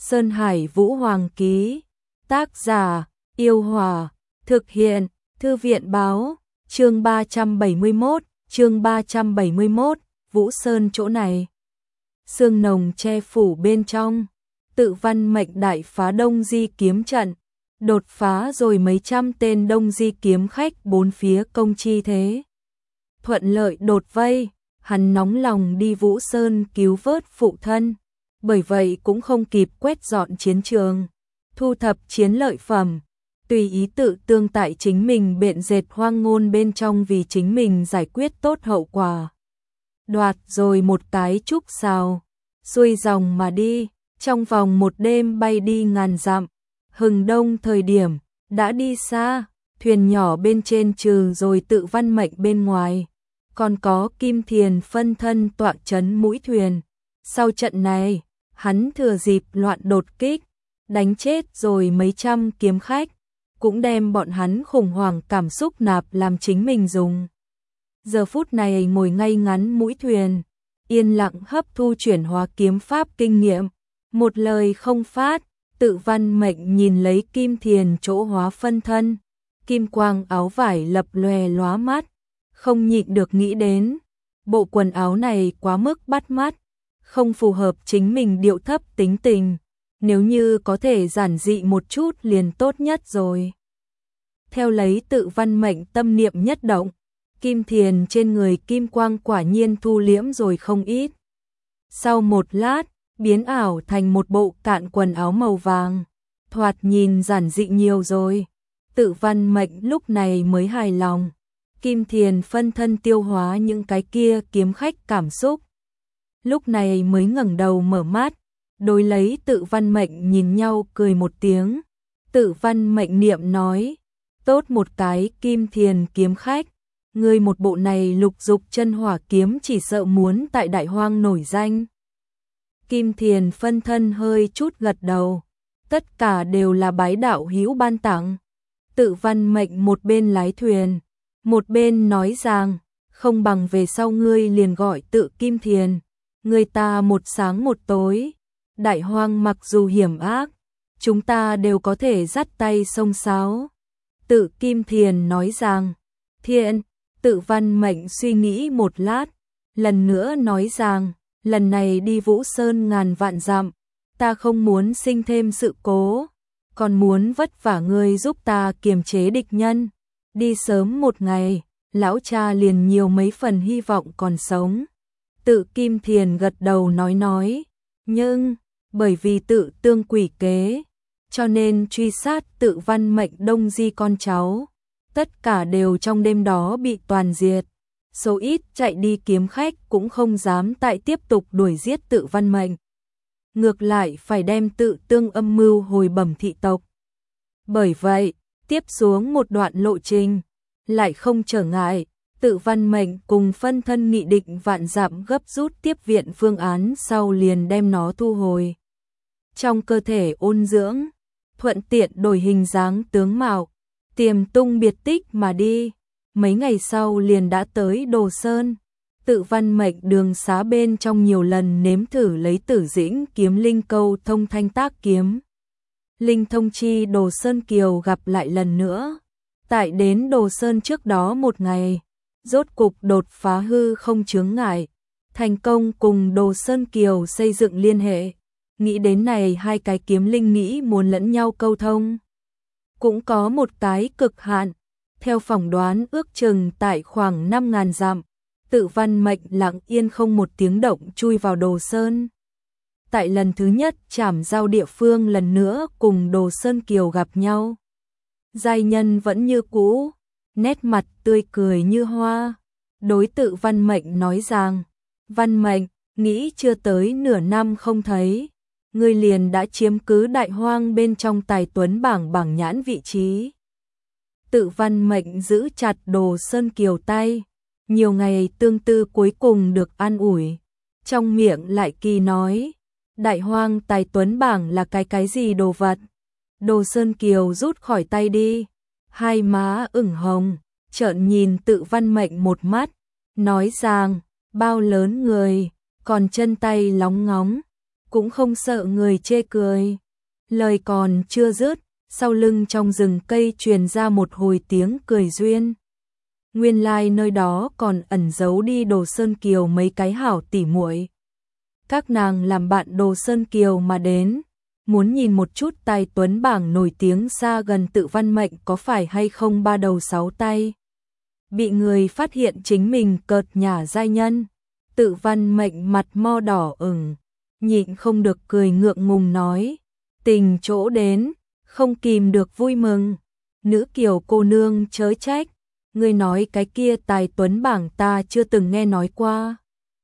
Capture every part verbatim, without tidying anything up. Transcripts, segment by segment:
Sơn Hải Vũ Hoàng ký. Tác giả: Yêu Hòa. Thực hiện: Thư viện báo. Chương ba trăm bảy mươi mốt, chương ba trăm bảy mươi mốt, Vũ Sơn chỗ này. Sương nồng che phủ bên trong, Tự Văn mệnh đại phá Đông Di kiếm trận, đột phá rồi mấy trăm tên Đông Di kiếm khách bốn phía công chi thế. Thuận lợi đột vây, hắn nóng lòng đi Vũ Sơn cứu vớt phụ thân, bởi vậy cũng không kịp quét dọn chiến trường, thu thập chiến lợi phẩm, tùy ý tự tương tại chính mình biện dệt hoang ngôn bên trong vì chính mình giải quyết tốt hậu quả. Đoạt rồi một cái trúc xào, xuôi dòng mà đi, trong vòng một đêm bay đi ngàn dặm, hừng đông thời điểm, đã đi xa, thuyền nhỏ bên trên trừ rồi Tự Văn mệnh bên ngoài, còn có Kim Thiền phân thân tọa trấn mũi thuyền. Sau trận này, hắn thừa dịp loạn đột kích, đánh chết rồi mấy trăm kiếm khách, cũng đem bọn hắn khủng hoảng cảm xúc nạp làm chính mình dùng. Giờ phút này ngồi ngay ngắn mũi thuyền, yên lặng hấp thu chuyển hóa kiếm pháp kinh nghiệm, một lời không phát. Tự Văn mệnh nhìn lấy Kim Thiền chỗ hóa phân thân, kim quang áo vải lập lòe lóa mắt, không nhịn được nghĩ đến, bộ quần áo này quá mức bắt mắt, không phù hợp chính mình điệu thấp tính tình, nếu như có thể giản dị một chút liền tốt nhất rồi. Theo lấy Tự Văn mệnh tâm niệm nhất động, Kim Thiền trên người kim quang quả nhiên thu liễm rồi không ít. Sau một lát, biến ảo thành một bộ cạn quần áo màu vàng, thoạt nhìn giản dị nhiều rồi. Tự Văn mệnh lúc này mới hài lòng. Kim Thiền phân thân tiêu hóa những cái kia kiếm khách cảm xúc, lúc này mới ngẩng đầu mở mắt, đối lấy Tự Văn mệnh nhìn nhau cười một tiếng. Tự Văn mệnh niệm nói, tốt một cái Kim Thiền kiếm khách, ngươi một bộ này lục dục chân hỏa kiếm chỉ sợ muốn tại Đại Hoang nổi danh. Kim Thiền phân thân hơi chút gật đầu, tất cả đều là bái đạo hữu ban tặng. Tự Văn mệnh một bên lái thuyền, một bên nói rằng, không bằng về sau ngươi liền gọi Tự Kim Thiền, người ta một sáng một tối, Đại Hoang mặc dù hiểm ác, chúng ta đều có thể dắt tay xông xáo. Tự Kim Thiền nói rằng, thiện. Tự Văn mệnh suy nghĩ một lát, lần nữa nói rằng, lần này đi Vũ Sơn ngàn vạn dặm, ta không muốn sinh thêm sự cố, còn muốn vất vả ngươi giúp ta kiềm chế địch nhân. Đi sớm một ngày, lão cha liền nhiều mấy phần hy vọng còn sống. Tự Kim Thiền gật đầu nói nói, nhưng, bởi vì tự tương quỷ kế, cho nên truy sát Tự Văn mệnh Đông Di con cháu, tất cả đều trong đêm đó bị toàn diệt. Số ít chạy đi kiếm khách cũng không dám tại tiếp tục đuổi giết Tự Văn mệnh, ngược lại phải đem tự tương âm mưu hồi bẩm thị tộc. Bởi vậy, tiếp xuống một đoạn lộ trình, lại không trở ngại, Tự Văn mệnh cùng phân thân nghị định vạn dặm gấp rút tiếp viện phương án sau liền đem nó thu hồi trong cơ thể ôn dưỡng, thuận tiện đổi hình dáng tướng mạo, tiềm tung biệt tích mà đi. Mấy ngày sau liền đã tới Đồ Sơn. Tự Văn mệnh đường xá bên trong nhiều lần nếm thử lấy Tử Dĩnh kiếm linh câu thông thanh tác kiếm linh thông chi Đồ Sơn Kiều gặp lại lần nữa. Tại đến Đồ Sơn trước đó một ngày, rốt cục đột phá hư không chướng ngại, thành công cùng Đồ Sơn Kiều xây dựng liên hệ. Nghĩ đến này hai cái kiếm linh nghĩ muốn lẫn nhau câu thông, cũng có một cái cực hạn. Theo phỏng đoán ước chừng tại khoảng năm ngàn dặm, Tự Văn mệnh lặng yên không một tiếng động chui vào Đồ Sơn. Tại lần thứ nhất chảm giao địa phương lần nữa cùng Đồ Sơn Kiều gặp nhau. Giai nhân vẫn như cũ, nét mặt tươi cười như hoa. Đối Tự Văn mệnh nói rằng, Văn mệnh, nghĩ chưa tới nửa năm không thấy, ngươi liền đã chiếm cứ Đại Hoang bên trong tài tuấn bảng bảng nhãn vị trí. Tự Văn mệnh giữ chặt Đồ Sơn Kiều tay, nhiều ngày tương tư cuối cùng được an ủi, trong miệng lại kỳ nói, Đại Hoang tài tuấn bảng là cái cái gì đồ vật. Đồ Sơn Kiều rút khỏi tay đi, hai má ửng hồng, trợn nhìn Tự Văn mệnh một mắt, nói rằng, bao lớn người, còn chân tay lóng ngóng. cũng không sợ người chê cười. Lời còn chưa dứt, sau lưng trong rừng cây truyền ra một hồi tiếng cười duyên. Nguyên lai like nơi đó còn ẩn giấu đi Đồ Sơn Kiều mấy cái hảo tỉ muội. Các nàng làm bạn Đồ Sơn Kiều mà đến, muốn nhìn một chút tài tuấn bảng nổi tiếng xa gần Tự Văn Mệnh có phải hay không ba đầu sáu tay. Bị người phát hiện chính mình cợt nhả giai nhân, Tự Văn Mệnh mặt mo đỏ ửng, nhịn không được cười ngượng ngùng nói, tình chỗ đến, không kìm được vui mừng. Nữ Kiều cô nương chớ trách, ngươi nói cái kia tài tuấn bảng ta chưa từng nghe nói qua.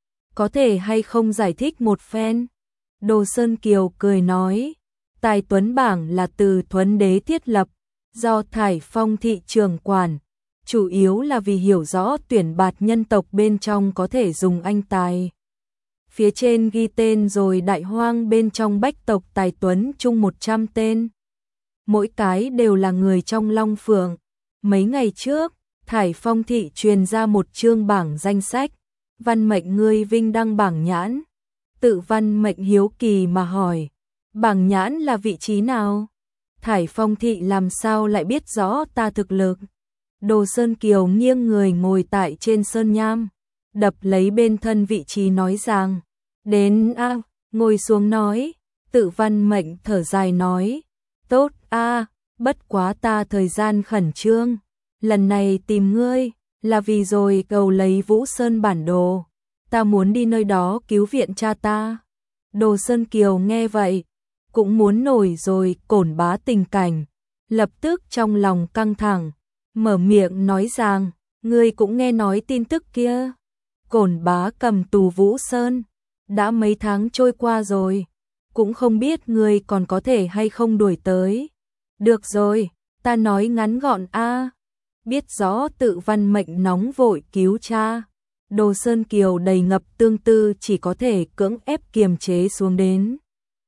Có thể hay không giải thích một phen? Đồ Sơn Kiều cười nói, tài tuấn bảng là từ Thuấn Đế thiết lập, do Thải Phong thị trường quản, chủ yếu là vì hiểu rõ tuyển bạt nhân tộc bên trong có thể dùng anh tài. Phía trên ghi tên rồi đại hoang bên trong bách tộc tài tuấn chung một trăm tên. Mỗi cái đều là người trong Long Phượng. Mấy ngày trước, Thải Phong thị truyền ra một chương bảng danh sách, Văn Mệnh ngươi vinh đăng bảng nhãn. Tự Văn Mệnh hiếu kỳ mà hỏi, bảng nhãn là vị trí nào? Thải Phong thị làm sao lại biết rõ ta thực lực? Đồ Sơn Kiều nghiêng người ngồi tại trên sơn nham, đập lấy bên thân vị trí nói rằng, đến a, à, ngồi xuống nói. Tự Văn Mệnh thở dài nói, tốt a, à, bất quá ta thời gian khẩn trương, lần này tìm ngươi là vì rồi cầu lấy Vũ Sơn bản đồ, ta muốn đi nơi đó cứu viện cha ta. Đồ Sơn Kiều nghe vậy, cũng muốn nổi rồi cổn bá tình cảnh, lập tức trong lòng căng thẳng, mở miệng nói rằng, ngươi cũng nghe nói tin tức kia, cổn bá cầm tù Vũ Sơn, đã mấy tháng trôi qua rồi, cũng không biết ngươi còn có thể hay không đuổi tới. Được rồi, ta nói ngắn gọn a. Biết rõ Tự Văn Mệnh nóng vội cứu cha, Đồ Sơn Kiều đầy ngập tương tư chỉ có thể cưỡng ép kiềm chế xuống đến.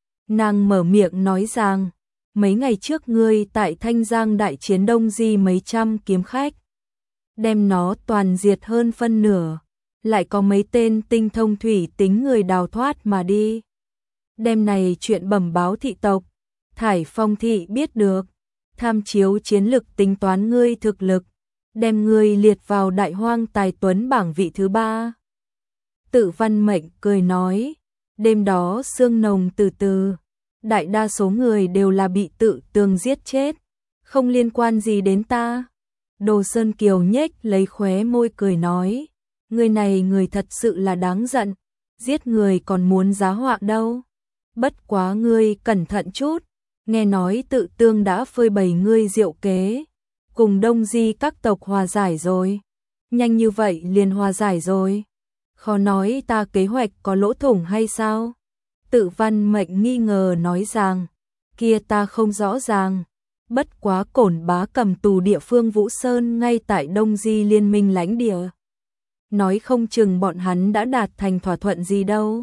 Nàng mở miệng nói rằng, mấy ngày trước ngươi tại Thanh Giang đại chiến Đông Di mấy trăm kiếm khách, đem nó toàn diệt hơn phân nửa, lại có mấy tên tinh thông thủy tính người đào thoát mà đi. Đêm này chuyện bẩm báo thị tộc, Thải Phong thị biết được, tham chiếu chiến lực tính toán ngươi thực lực, đem ngươi liệt vào đại hoang tài tuấn bảng vị thứ ba. Tự Văn Mệnh cười nói, đêm đó sương nồng từ từ, đại đa số người đều là bị Tự Tường giết chết, không liên quan gì đến ta. Đồ Sơn Kiều nhếch lấy khóe môi cười nói, người này người thật sự là đáng giận, giết người còn muốn giá họa đâu. Bất quá ngươi cẩn thận chút, nghe nói Tự Tương đã phơi bày ngươi diệu kế, cùng Đông Di các tộc hòa giải rồi. Nhanh như vậy liền hòa giải rồi, khó nói ta kế hoạch có lỗ thủng hay sao? Tự Văn Mệnh nghi ngờ nói rằng, kia ta không rõ ràng, bất quá cổn bá cầm tù địa phương Vũ Sơn ngay tại Đông Di liên minh lãnh địa, nói không chừng bọn hắn đã đạt thành thỏa thuận gì đâu.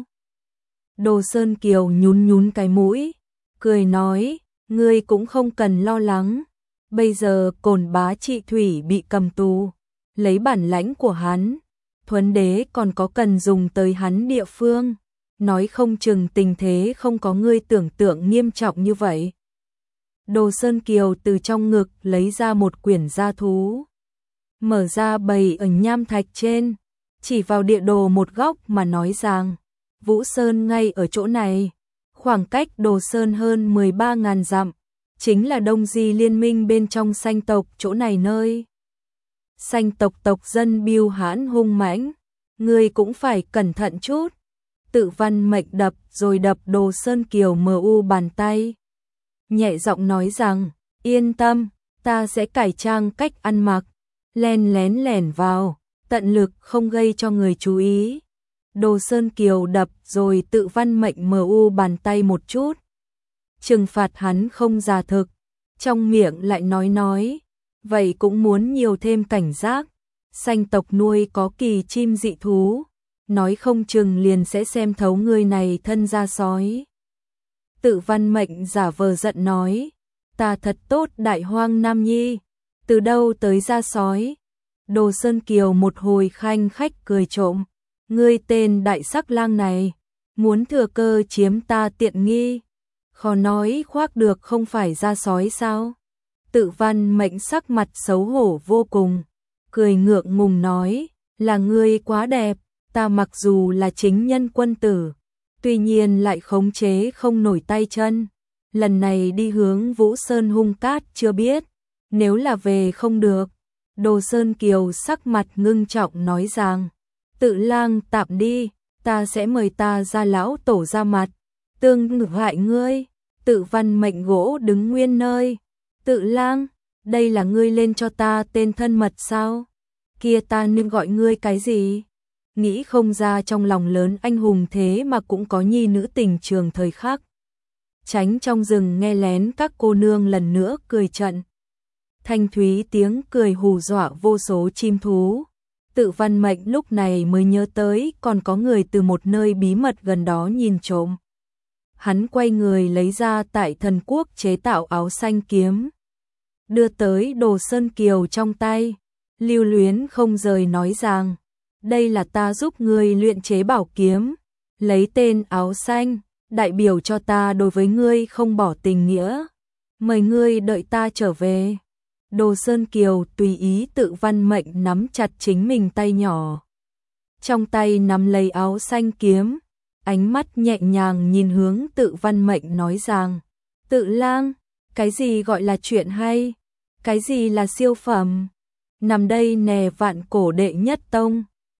Đồ Sơn Kiều nhún nhún cái mũi, cười nói, ngươi cũng không cần lo lắng, bây giờ cổn bá trị thủy bị cầm tù, lấy bản lãnh của hắn, Thuấn Đế còn có cần dùng tới hắn địa phương, nói không chừng tình thế không có ngươi tưởng tượng nghiêm trọng như vậy. Đồ Sơn Kiều từ trong ngực lấy ra một quyển gia thú, mở ra bày ở nham thạch trên, chỉ vào địa đồ một góc mà nói rằng, Vũ Sơn ngay ở chỗ này, khoảng cách Đồ Sơn hơn mười ba nghìn dặm, chính là Đông Di liên minh bên trong Xanh tộc chỗ này nơi. Xanh tộc tộc dân biêu hãn hung mãnh, ngươi cũng phải cẩn thận chút. Tự Văn Mệnh đập rồi đập Đồ Sơn Kiều mờ u bàn tay, nhẹ giọng nói rằng, yên tâm, ta sẽ cải trang cách ăn mặc, len lén lẻn vào, tận lực không gây cho người chú ý. Đồ Sơn Kiều đập rồi Tự Văn Mệnh mờ u bàn tay một chút, trừng phạt hắn không giả thực, trong miệng lại nói nói, vậy cũng muốn nhiều thêm cảnh giác, Xanh tộc nuôi có kỳ chim dị thú, nói không chừng liền sẽ xem thấu người này thân ra sói. Tự Văn Mệnh giả vờ giận nói, ta thật tốt đại hoang nam nhi, từ đâu tới ra sói. Đồ Sơn Kiều một hồi khanh khách cười trộm, ngươi tên đại sắc lang này, muốn thừa cơ chiếm ta tiện nghi, khó nói khoác được không phải ra sói sao? Tự Văn Mệnh sắc mặt xấu hổ vô cùng, cười ngượng ngùng nói, là ngươi quá đẹp, ta mặc dù là chính nhân quân tử, tuy nhiên lại khống chế không nổi tay chân, lần này đi hướng Vũ Sơn hung cát chưa biết, nếu là về không được. Đồ Sơn Kiều sắc mặt ngưng trọng nói rằng, Tự lang tạm đi, ta sẽ mời ta ra lão tổ ra mặt, tương ngược hại ngươi. Tự Văn Mệnh gỗ đứng nguyên nơi, Tự lang, đây là ngươi lên cho ta tên thân mật sao? Kia ta nên gọi ngươi cái gì? Nghĩ không ra trong lòng lớn anh hùng thế mà cũng có nhi nữ tình trường thời khắc. Tránh trong rừng nghe lén các cô nương lần nữa cười trận. Thanh thúy tiếng cười hù dọa vô số chim thú. Tự Văn Mệnh lúc này mới nhớ tới còn có người từ một nơi bí mật gần đó nhìn trộm. Hắn quay người lấy ra tại thần quốc chế tạo áo xanh kiếm, đưa tới Đồ Sơn Kiều trong tay, lưu luyến không rời nói rằng, đây là ta giúp ngươi luyện chế bảo kiếm, lấy tên áo xanh, đại biểu cho ta đối với ngươi không bỏ tình nghĩa, mời ngươi đợi ta trở về. Đồ Sơn Kiều tùy ý Tự Văn Mệnh nắm chặt chính mình tay nhỏ, trong tay nắm lấy áo xanh kiếm, ánh mắt nhẹ nhàng nhìn hướng Tự Văn Mệnh nói rằng, Tự lang, cái gì gọi là chuyện hay, cái gì là siêu phẩm, nằm đây nè vạn cổ đệ nhất tông.